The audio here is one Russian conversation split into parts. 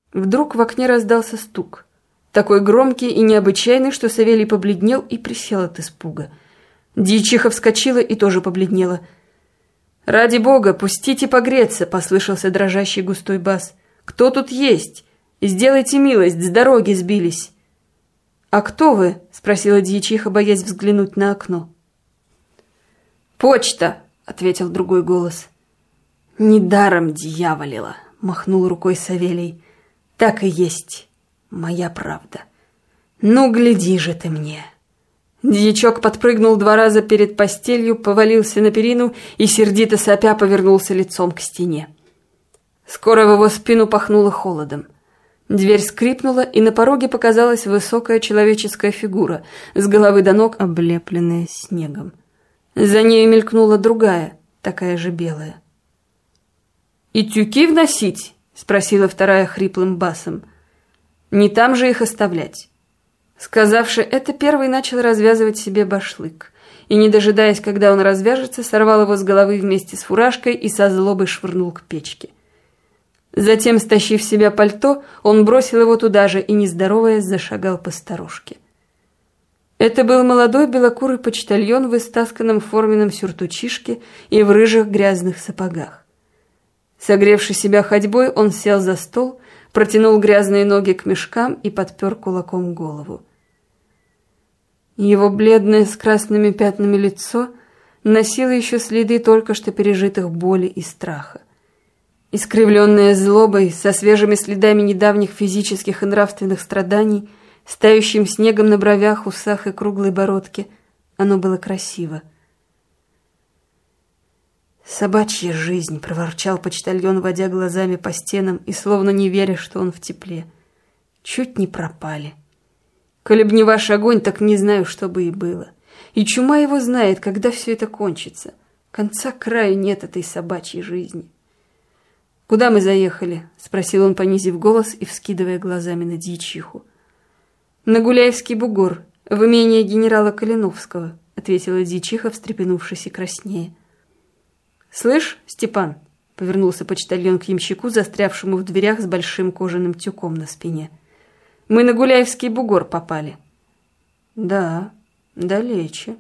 Вдруг в окне раздался стук. Такой громкий и необычайный, что Савелий побледнел и присел от испуга. Дьячиха вскочила и тоже побледнела. «Ради бога, пустите погреться!» — послышался дрожащий густой бас. «Кто тут есть? Сделайте милость, с дороги сбились!» «А кто вы?» — спросила дьячиха, боясь взглянуть на окно. «Почта!» — ответил другой голос. «Недаром дьяволила!» — махнул рукой Савелий. «Так и есть моя правда. Ну, гляди же ты мне!» Дьячок подпрыгнул 2 раза перед постелью, повалился на перину и, сердито сопя, повернулся лицом к стене. Скоро в его спину пахнуло холодом. Дверь скрипнула, и на пороге показалась высокая человеческая фигура, с головы до ног облепленная снегом. За ней мелькнула другая, такая же белая. «И тюки вносить?» — спросила вторая хриплым басом. «Не там же их оставлять». Сказавши это, первый начал развязывать себе башлык, и, не дожидаясь, когда он развяжется, сорвал его с головы вместе с фуражкой и со злобой швырнул к печке. Затем, стащив с себя пальто, он бросил его туда же и, не здороваясь, зашагал по сторожке. Это был молодой белокурый почтальон в истасканном форменном сюртучишке и в рыжих грязных сапогах. Согревши себя ходьбой, он сел за стол, протянул грязные ноги к мешкам и подпер кулаком голову. Его бледное с красными пятнами лицо носило еще следы только что пережитых боли и страха. Искривленное злобой, со свежими следами недавних физических и нравственных страданий, с тающим снегом на бровях, усах и круглой бородке, оно было красиво. «Собачья жизнь!» — проворчал почтальон, водя глазами по стенам и словно не веря, что он в тепле. «Чуть не пропали. Коли б не ваш огонь, так не знаю, что бы и было. И чума его знает, когда все это кончится. Конца краю нет этой собачьей жизни». «Куда мы заехали?» — спросил он, понизив голос и вскидывая глазами на дьячиху. «На Гуляевский бугор, в имение генерала Калиновского», — ответила дьячиха, встрепенувшись и краснея. «Слышь, Степан», — повернулся почтальон к ямщику, застрявшему в дверях с большим кожаным тюком на спине, — «мы на Гуляевский бугор попали». «Да, далече».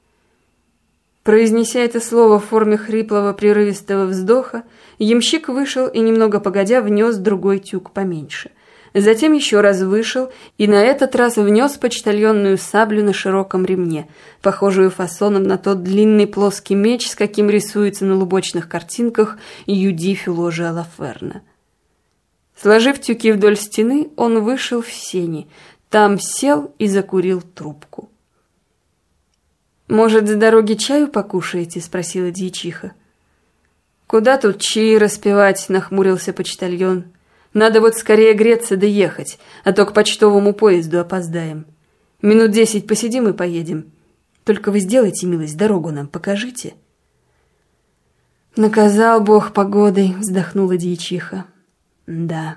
Произнеся это слово в форме хриплого прерывистого вздоха, ямщик вышел и, немного погодя, внес другой тюк поменьше. Затем еще раз вышел и на этот раз внес почтальонную саблю на широком ремне, похожую фасоном на тот длинный плоский меч, с каким рисуется на лубочных картинках Юдифи ложа Лаферна. Сложив тюки вдоль стены, он вышел в сени, там сел и закурил трубку. «Может, с дороги чаю покушаете?» — спросила дьячиха. «Куда тут чаи распевать?» — нахмурился почтальон. «Надо вот скорее греться да ехать, а то к почтовому поезду опоздаем. Минут 10 посидим и поедем. Только вы сделайте милость, дорогу нам покажите». «Наказал Бог погодой», — вздохнула дьячиха. «Да.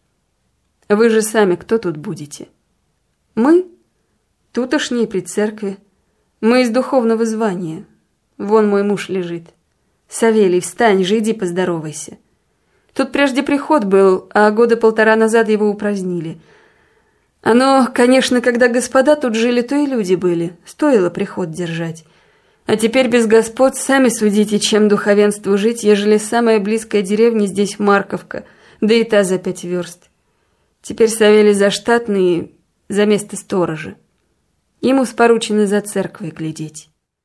Вы же сами кто тут будете?» «Мы? Тутошние при церкви. Мы из духовного звания. Вон мой муж лежит. Савелий, встань же, иди поздоровайся. Тут прежде приход был, а 1.5 года назад его упразднили. Оно, конечно, когда господа тут жили, то и люди были. Стоило приход держать. А теперь без господ сами судите, чем духовенству жить, ежели самая близкая деревня здесь Марковка, да и та за 5 верст. Теперь Савелий заштатный за место сторожа. Ему споручено за церквой глядеть».